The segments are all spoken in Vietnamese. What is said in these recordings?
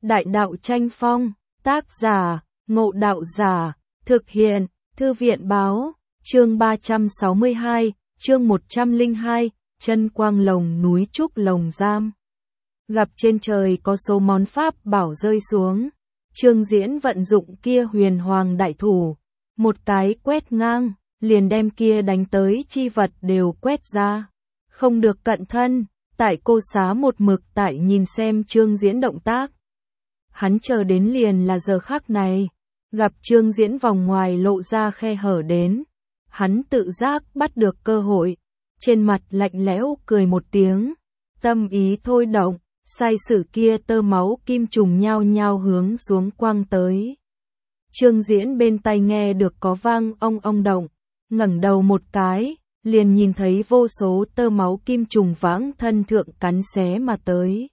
Đại đạo tranh phong, tác giả, Ngộ Đạo Giả, thực hiện, Thư viện báo, chương 362, chương 102, chân quang lồng núi Trúc Lồng Giam. Gặp trên trời có số món pháp bảo rơi xuống, Trương Diễn vận dụng kia huyền hoàng đại thủ, một cái quét ngang, liền đem kia đánh tới chi vật đều quét ra. Không được cận thân, tại cô xá một mực tại nhìn xem Trương Diễn động tác. Hắn chờ đến liền là giờ khắc này, gặp Trương Diễn vòng ngoài lộ ra khe hở đến. Hắn tự giác bắt được cơ hội, trên mặt lạnh lẽo cười một tiếng, tâm ý thôi động, sai sử kia tơ máu kim trùng nhao nhao hướng xuống quang tới. Trương Diễn bên tai nghe được có vang ong động, ngẩng đầu một cái, liền nhìn thấy vô số tơ máu kim trùng vãng thân thượng cắn xé mà tới.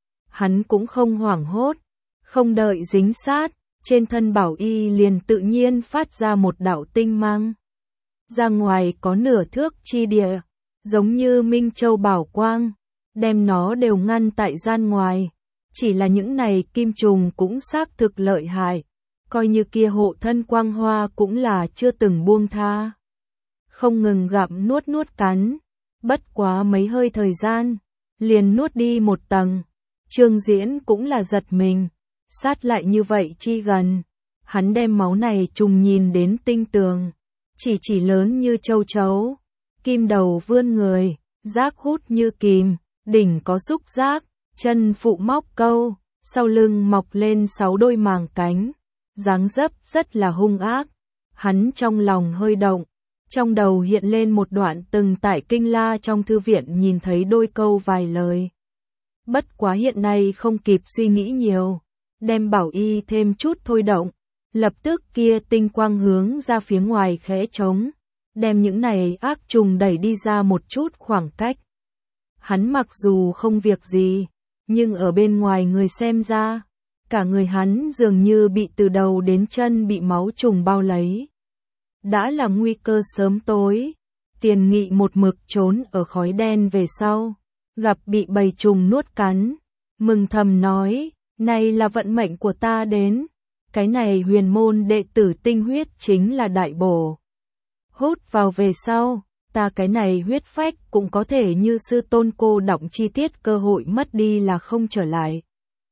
Hắn cũng không hoảng hốt, không đợi dính sát, trên thân bảo y liền tự nhiên phát ra một đạo tinh mang. Ra ngoài có nửa thước chi địa, giống như Minh Châu bảo quang, đem nó đều ngăn tại gian ngoài. Chỉ là những này kim trùng cũng xác thực lợi hại, coi như kia hộ thân quang hoa cũng là chưa từng buông tha. Không ngừng gặm nuốt cắn, bất quá mấy hơi thời gian, liền nuốt đi một tầng. Trương Diễn cũng là giật mình, sát lại như vậy chi gần. Hắn đem máu này trùng nhìn đến tinh tường, chỉ lớn như châu chấu, kim đầu vươn người, giác hút như kìm, đỉnh có xúc giác, chân phụ móc câu, sau lưng mọc lên 6 đôi màng cánh, dáng dấp rất là hung ác. Hắn trong lòng hơi động, trong đầu hiện lên một đoạn từng tại Kinh La trong thư viện nhìn thấy đôi câu vài lời. Bất quá hiện nay không kịp suy nghĩ nhiều, đem bảo y thêm chút thôi động, lập tức kia tinh quang hướng ra phía ngoài khẽ trống, đem những này ác trùng đẩy đi ra một chút khoảng cách. Hắn mặc dù không việc gì, nhưng ở bên ngoài người xem ra, cả người hắn dường như bị từ đầu đến chân bị máu trùng bao lấy. Đã là nguy cơ sớm tối, Tiền Nghị một mực trốn ở khói đen về sau, gặp bị bầy trùng nuốt cắn, mừng thầm nói, này là vận mệnh của ta đến, cái này huyền môn đệ tử tinh huyết chính là đại bổ. Hút vào về sau, ta cái này huyết phách cũng có thể như sư tôn cô đọng chi tiết cơ hội mất đi là không trở lại.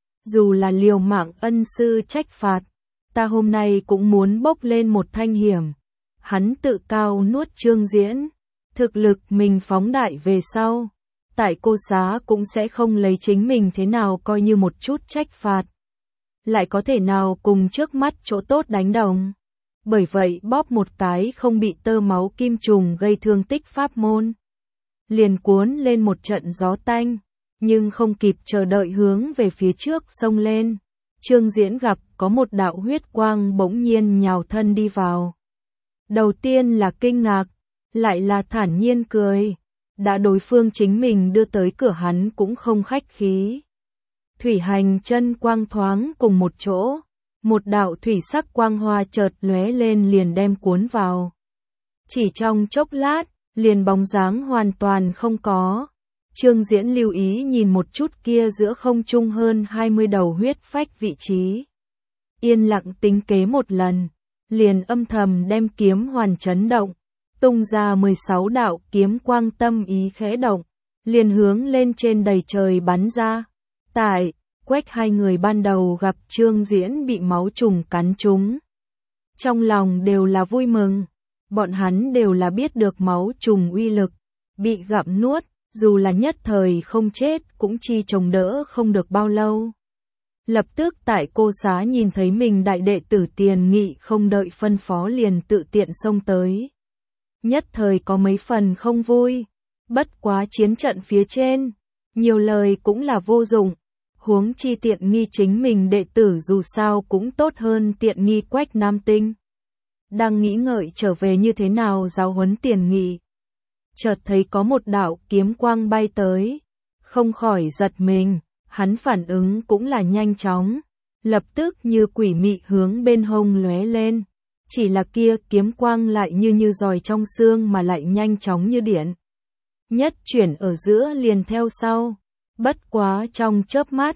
Dù là liều mạng ân sư trách phạt, ta hôm nay cũng muốn bốc lên một thanh hiểm. Hắn tự cao nuốt Trương Diễn, thực lực mình phóng đại về sau, tại cô xá cũng sẽ không lấy chính mình thế nào coi như một chút trách phạt. Lại có thể nào cùng trước mắt chỗ tốt đánh đồng. Bởi vậy bóp một cái không bị tơ máu kim trùng gây thương tích pháp môn. Liền cuốn lên một trận gió tanh, nhưng không kịp chờ đợi hướng về phía trước xông lên. Trương Diễn gặp có một đạo huyết quang bỗng nhiên nhào thân đi vào. Đầu tiên là kinh ngạc, lại là thản nhiên cười. Đã đối phương chính mình đưa tới cửa hắn cũng không khách khí. Thủy hành chân quang thoáng cùng một chỗ, một đạo thủy sắc quang hoa chợt lóe lên liền đem cuốn vào. Chỉ trong chốc lát, liền bóng dáng hoàn toàn không có. Trương Diễn lưu ý nhìn một chút kia giữa không trung hơn 20 đầu huyết phách vị trí. Yên lặng tính kế một lần, liền âm thầm đem kiếm hoàn chấn động, tung ra 16 đạo kiếm quang tâm ý khẽ động, liền hướng lên trên đầy trời bắn ra. Tại Quách hai người ban đầu gặp Trương Diễn bị máu trùng cắn trúng, trong lòng đều là vui mừng, bọn hắn đều là biết được máu trùng uy lực, bị gặm nuốt, dù là nhất thời không chết cũng chi chống đỡ không được bao lâu. Lập tức tại cô xá nhìn thấy mình đại đệ tử Tiền Nghị không đợi phân phó liền tự tiện xông tới. Nhất thời có mấy phần không vui, bất quá chiến trận phía trên, nhiều lời cũng là vô dụng. Huống chi tiện nghi chính mình đệ tử dù sao cũng tốt hơn tiện nghi Quách Nam Tinh. Đang nghĩ ngợi trở về như thế nào giáo huấn Tiền Nghị. Chợt thấy có một đạo kiếm quang bay tới, không khỏi giật mình, hắn phản ứng cũng là nhanh chóng, lập tức như quỷ mị hướng bên hông lóe lên. Chỉ là kia kiếm quang lại như giòi trong xương mà lại nhanh chóng như điện. Nhất chuyển ở giữa liền theo sau. Bất quá trong chớp mắt,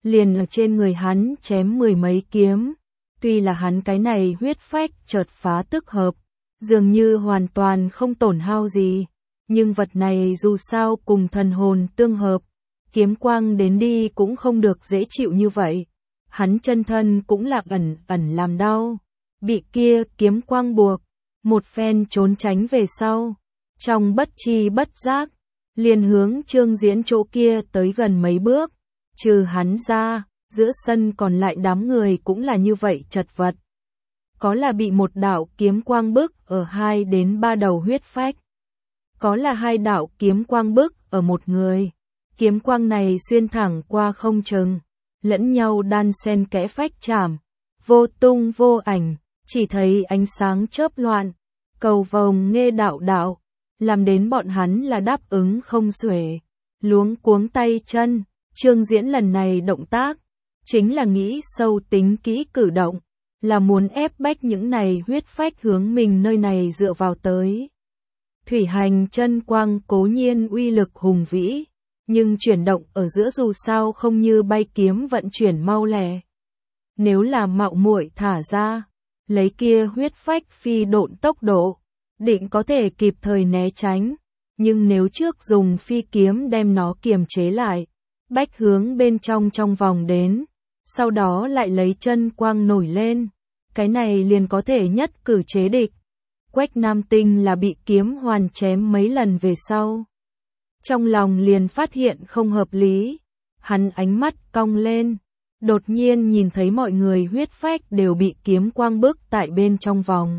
liền ở trên người hắn chém mười mấy kiếm. Tuy là hắn cái này huyết phách chợt phá tức hợp, dường như hoàn toàn không tổn hao gì, nhưng vật này dù sao cùng thần hồn tương hợp, kiếm quang đến đi cũng không được dễ chịu như vậy. Hắn chân thân cũng là ẩn ẩn làm đau, bị kia kiếm quang buộc, một phen trốn tránh về sau, trong bất chi bất giác, liền hướng Trương Diễn chỗ kia tới gần mấy bước, trừ hắn ra, giữa sân còn lại đám người cũng là như vậy chật vật. Có là bị một đạo kiếm quang bức ở 2 đến 3 đầu huyết phách, có là 2 đạo kiếm quang bức ở một người. Kiếm quang này xuyên thẳng qua không chừng, lẫn nhau đan xen kẽ phách chạm, vô tung vô ảnh, chỉ thấy ánh sáng chớp loạn, cầu vồng nghe đạo đạo, làm đến bọn hắn là đáp ứng không xuể, luống cuống tay chân. Trương Diễn lần này động tác, chính là nghĩ sâu tính kỹ cử động, là muốn ép bách những này huyết phách hướng mình nơi này dựa vào tới. Thủy hành chân quang cố nhiên uy lực hùng vĩ, nhưng chuyển động ở giữa dù sao không như bay kiếm vận chuyển mau lẹ. Nếu là mạo muội thả ra, lấy kia huyết phách phi độn tốc độ, định có thể kịp thời né tránh, nhưng nếu trước dùng phi kiếm đem nó kiềm chế lại, bách hướng bên trong vòng đến, sau đó lại lấy chân quang nổi lên, cái này liền có thể nhất cử chế địch. Quách Nam Tinh là bị kiếm hoàn chém mấy lần về sau, trong lòng liền phát hiện không hợp lý, hắn ánh mắt cong lên, đột nhiên nhìn thấy mọi người huyết phách đều bị kiếm quang bức tại bên trong vòng.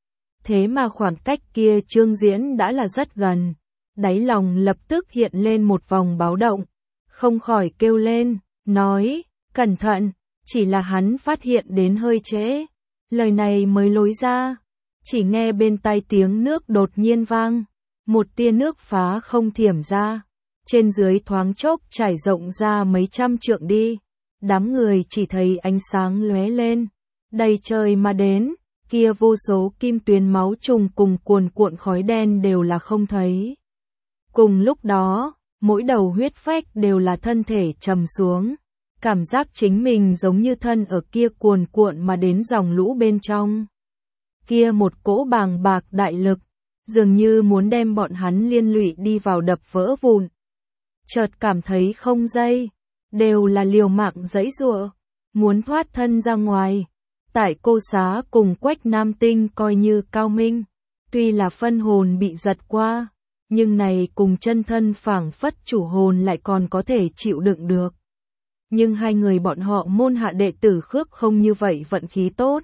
Thế mà khoảng cách kia Trương Diễn đã là rất gần, đáy lòng lập tức hiện lên một vòng báo động, không khỏi kêu lên, nói, cẩn thận, chỉ là hắn phát hiện đến hơi trễ, lời này mới lối ra, chỉ nghe bên tai tiếng nước đột nhiên vang, một tia nước phá không thiểm ra, trên dưới thoáng chốc trải rộng ra mấy trăm trượng đi, đám người chỉ thấy ánh sáng lóe lên, đầy trời mà đến, kia vô số kim tuyến máu trùng cùng cuồn cuộn khói đen đều là không thấy. Cùng lúc đó, mỗi đầu huyết phách đều là thân thể trầm xuống, cảm giác chính mình giống như thân ở kia cuồn cuộn mà đến dòng lũ bên trong. Kia một cỗ bàng bạc đại lực, dường như muốn đem bọn hắn liên lụy đi vào đập vỡ vụn. Chợt cảm thấy không dây, đều là liều mạng giãy giụa, muốn thoát thân ra ngoài. Tại Cô Xá cùng Quách Nam Tinh coi như cao minh, tuy là phân hồn bị giật qua, nhưng này cùng chân thân phảng phất chủ hồn lại còn có thể chịu đựng được. Nhưng hai người bọn họ môn hạ đệ tử khước không như vậy vận khí tốt.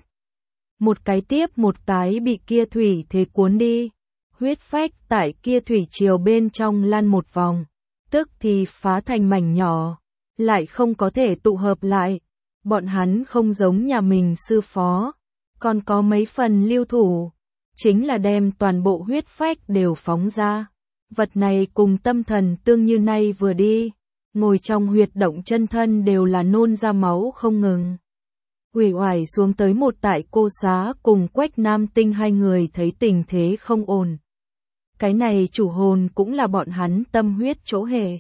Một cái tiếp một cái bị kia thủy thế cuốn đi, huyết phách tại kia thủy triều bên trong lăn một vòng, tức thì phá thành mảnh nhỏ, lại không có thể tụ hợp lại. Bọn hắn không giống nhà mình sư phó, còn có mấy phần lưu thủ, chính là đem toàn bộ huyết phách đều phóng ra. Vật này cùng tâm thần tương như nay vừa đi, ngồi trong huyệt động chân thân đều là nôn ra máu không ngừng. Uể oải xuống tới một tại Cô Xá cùng Quách Nam Tinh hai người thấy tình thế không ổn. Cái này chủ hồn cũng là bọn hắn tâm huyết chỗ hệ.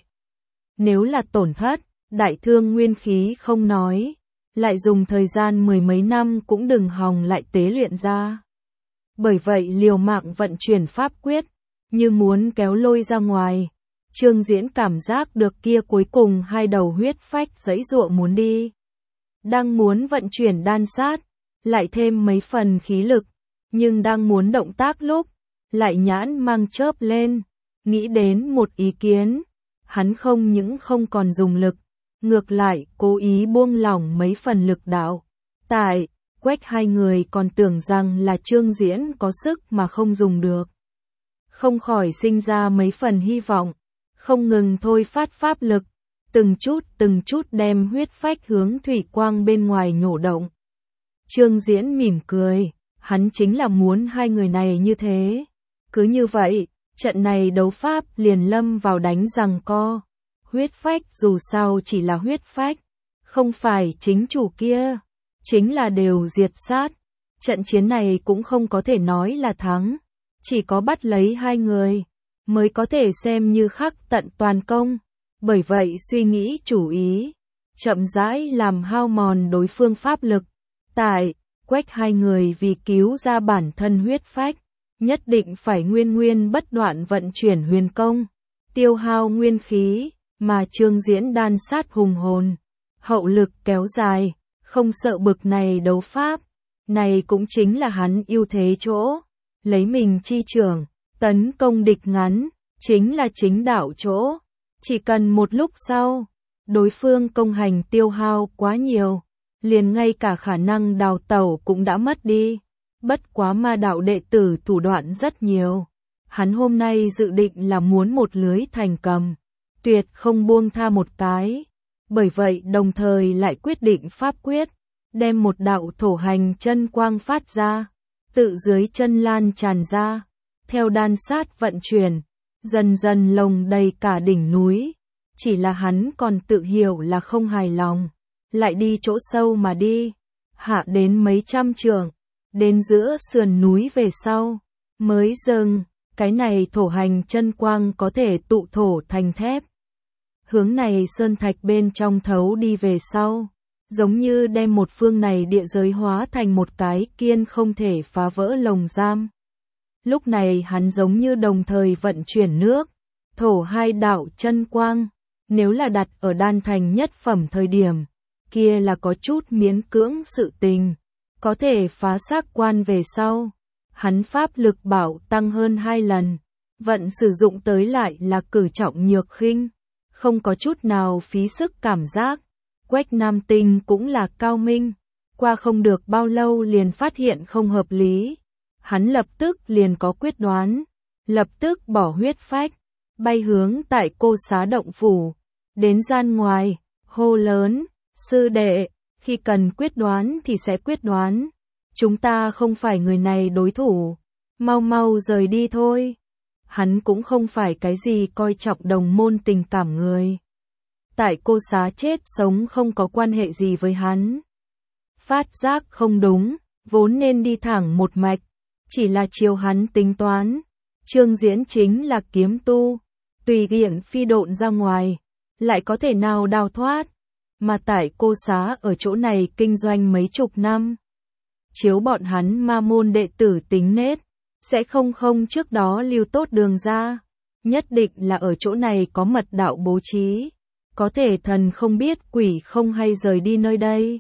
Nếu là tổn thất, đại thương nguyên khí không nói, lại dùng thời gian mười mấy năm cũng đừng hòng lại tế luyện ra. Bởi vậy liều mạng vận chuyển pháp quyết, như muốn kéo lôi ra ngoài. Trương Diễn cảm giác được kia cuối cùng hai đầu huyết phách giãy giụa muốn đi. Đang muốn vận chuyển đan sát, lại thêm mấy phần khí lực, nhưng đang muốn động tác lúc, lại nhãn mang chớp lên, nghĩ đến một ý kiến. Hắn không những không còn dùng lực, ngược lại cố ý buông lỏng mấy phần lực đạo. Tại Quách hai người còn tưởng rằng là Trương Diễn có sức mà không dùng được, không khỏi sinh ra mấy phần hy vọng, không ngừng thôi phát pháp lực, từng chút đem huyết phách hướng thủy quang bên ngoài nhổ động. Trương Diễn mỉm cười, hắn chính là muốn hai người này như thế. Cứ như vậy, trận này đấu pháp liền lâm vào đánh giằng co. Huyết phách dù sao chỉ là huyết phách, không phải chính chủ kia, chính là đều diệt sát. Trận chiến này cũng không có thể nói là thắng, chỉ có bắt lấy hai người, mới có thể xem như khắc tận toàn công. Bởi vậy suy nghĩ chủ ý, chậm rãi làm hao mòn đối phương pháp lực. Tại Quách hai người vì cứu ra bản thân huyết phách, nhất định phải nguyên bất đoạn vận chuyển huyền công, tiêu hao nguyên khí, mà Trương Diễn đan sát hùng hồn, hậu lực kéo dài, không sợ bực này đấu pháp. Này cũng chính là hắn ưu thế chỗ, lấy mình chi trưởng, tấn công địch ngắn, chính là chính đạo chỗ. Chỉ cần một lúc sau, đối phương công hành tiêu hao quá nhiều, liền ngay cả khả năng đào tẩu cũng đã mất đi. Bất quá ma đạo đệ tử thủ đoạn rất nhiều. Hắn hôm nay dự định là muốn một lưới thành cầm, tuyệt không buông tha một cái. Bởi vậy đồng thời lại quyết định pháp quyết, đem một đạo thổ hành chân quang phát ra, tự dưới chân lan tràn ra, theo đan sát vận chuyển, dần dần lồng đầy cả đỉnh núi. Chỉ là hắn còn tự hiểu là không hài lòng, lại đi chỗ sâu mà đi, hạ đến mấy trăm trượng, đến giữa sườn núi về sau, mới dừng. Cái này thổ hành chân quang có thể tụ thổ thành thép. Hướng này sơn thạch bên trong thấu đi về sau, giống như đem một phương này địa giới hóa thành một cái kiên không thể phá vỡ lồng giam. Lúc này hắn giống như đồng thời vận chuyển nước, thổ hai đạo chân quang, nếu là đặt ở đan thành nhất phẩm thời điểm, kia là có chút miễn cưỡng sự tình, có thể phá xác quan về sau. Hắn pháp lực bảo tăng hơn 2 lần, vận sử dụng tới lại là cử trọng nhược khinh, không có chút nào phí sức cảm giác. Quách Nam Tinh cũng là cao minh, qua không được bao lâu liền phát hiện không hợp lý. Hắn lập tức liền có quyết đoán, lập tức bỏ huyết phách, bay hướng tại Cô Xá động phủ, đến gian ngoài, hô lớn, sư đệ, khi cần quyết đoán thì sẽ quyết đoán. Chúng ta không phải người này đối thủ, mau mau rời đi thôi. Hắn cũng không phải cái gì coi trọng đồng môn tình cảm người. Tại Cô Xá chết sống không có quan hệ gì với hắn. Phát giác không đúng, vốn nên đi thẳng một mạch, chỉ là chiều hắn tính toán. Trương Diễn chính là kiếm tu, tùy tiện phi độn ra ngoài, lại có thể nào đào thoát. Mà tại Cô Xá ở chỗ này kinh doanh mấy chục năm. Chiếu bọn hắn ma môn đệ tử tính nết, sẽ không trước đó lưu tốt đường ra. Nhất định là ở chỗ này có mật đạo bố trí, có thể thần không biết quỷ không hay rời đi nơi đây.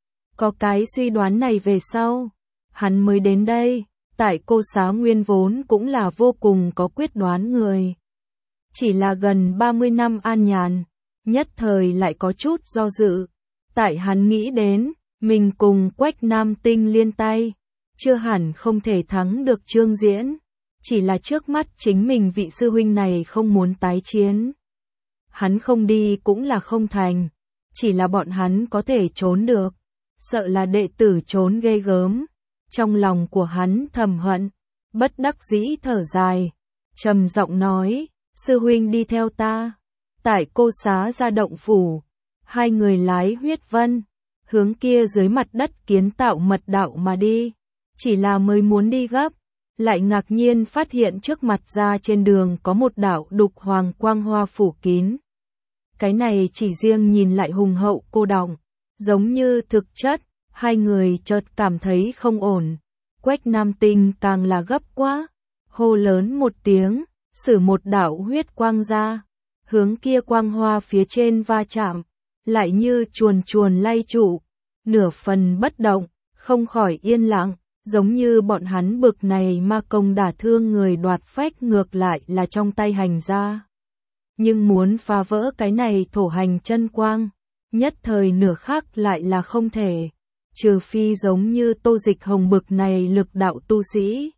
Có cái suy đoán này về sau, hắn mới đến đây. Tại Cô Xá nguyên vốn cũng là vô cùng có quyết đoán người. Chỉ là gần 30 năm an nhàn, nhất thời lại có chút do dự. Tại hắn nghĩ đến, mình cùng Quách Nam Tinh liên tay, chưa hẳn không thể thắng được Trương Diễn. Chỉ là trước mắt chính mình vị sư huynh này không muốn tái chiến. Hắn không đi cũng là không thành, chỉ là bọn hắn có thể trốn được, sợ là đệ tử trốn ghê gớm. Trong lòng của hắn thầm hận, bất đắc dĩ thở dài, trầm giọng nói, sư huynh đi theo ta. Tại Cô Xá ra động phủ, hai người lái huyết vân, hướng kia dưới mặt đất kiến tạo mật đạo mà đi. Chỉ là mới muốn đi gấp, lại ngạc nhiên phát hiện trước mặt ra trên đường có một đạo đục hoàng quang hoa phủ kín. Cái này chỉ riêng nhìn lại hùng hậu cô đọng, giống như thực chất. Hai người chợt cảm thấy không ổn. Quách Nam Tinh càng là gấp quá, hô lớn một tiếng, sử một đạo huyết quang ra, hướng kia quang hoa phía trên va chạm, lại như chuồn lay trụ, nửa phần bất động, không khỏi yên lặng, giống như bọn hắn bực này ma công đả thương người đoạt phách ngược lại là trong tay hành ra. Nhưng muốn phá vỡ cái này thổ hành chân quang, nhất thời nửa khắc lại là không thể. Trừ phi giống như Tô Dịch Hồng bực này lực đạo tu sĩ,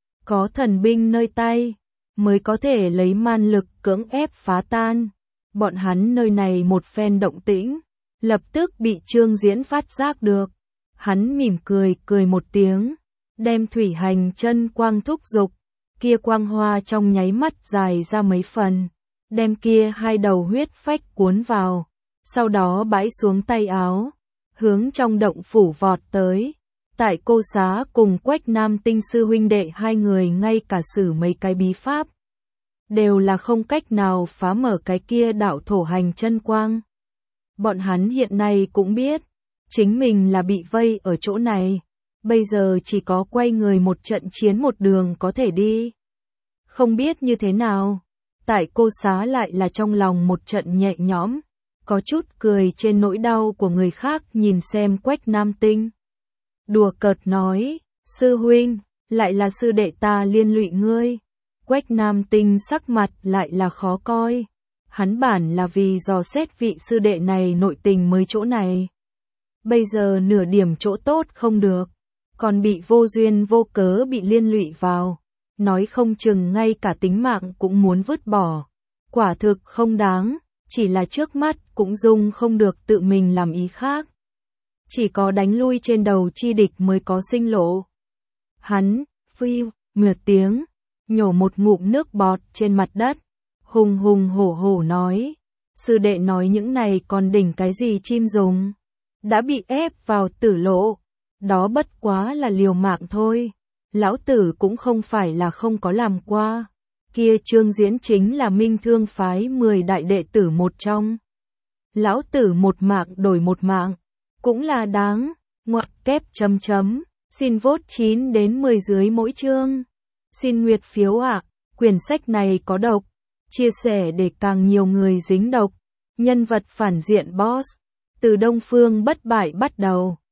có thần binh nơi tay, mới có thể lấy man lực cưỡng ép phá tan. Bọn hắn nơi này một phen động tĩnh, lập tức bị Trương Diễn phát giác được. Hắn mỉm cười một tiếng, đem thủy hành chân quang thúc dục, kia quang hoa trong nháy mắt dài ra mấy phần, đem kia hai đầu huyết phách cuốn vào, sau đó bãi xuống tay áo, hướng trong động phủ vọt tới. Tại Cô Xá cùng Quách Nam Tinh sư huynh đệ hai người ngay cả sử mấy cái bí pháp, đều là không cách nào phá mở cái kia đạo thổ hành chân quang. Bọn hắn hiện nay cũng biết, chính mình là bị vây ở chỗ này, bây giờ chỉ có quay người một trận chiến một đường có thể đi. Không biết như thế nào, tại cô xá lại là trong lòng một trận nhẹ nhõm, có chút cười trên nỗi đau của người khác nhìn xem Quách Nam Tinh. Đùa cợt nói, sư huynh, lại là sư đệ ta liên lụy ngươi. Quách Nam Tinh sắc mặt lại là khó coi. Hắn bản là vì dò xét vị sư đệ này nội tình mới chỗ này. Bây giờ nửa điểm chỗ tốt không được, còn bị vô duyên vô cớ bị liên lụy vào. Nói không chừng ngay cả tính mạng cũng muốn vứt bỏ. Quả thực không đáng, chỉ là trước mắt cũng dung không được tự mình làm ý khác. Chỉ có đánh lui trên đầu chi địch mới có sinh lộ. Hắn, phiu, một tiếng, nhổ một ngụm nước bọt trên mặt đất, hùng hùng hổ hổ nói, sư đệ nói những này còn đỉnh cái gì chim dùng, đã bị ép vào tử lộ, đó bất quá là liều mạng thôi, lão tử cũng không phải là không có làm qua, kia Trương Diễn chính là Minh Thương phái 10 đại đệ tử một trong. Lão tử một mạng đổi một mạng, cũng là đáng, ngoặc kép chấm chấm. Xin vote 9 đến 10 dưới mỗi chương. Xin nguyệt phiếu ạ, quyển sách này có độc. Chia sẻ để càng nhiều người dính độc. Nhân vật phản diện boss. Từ Đông Phương bất bại bắt đầu.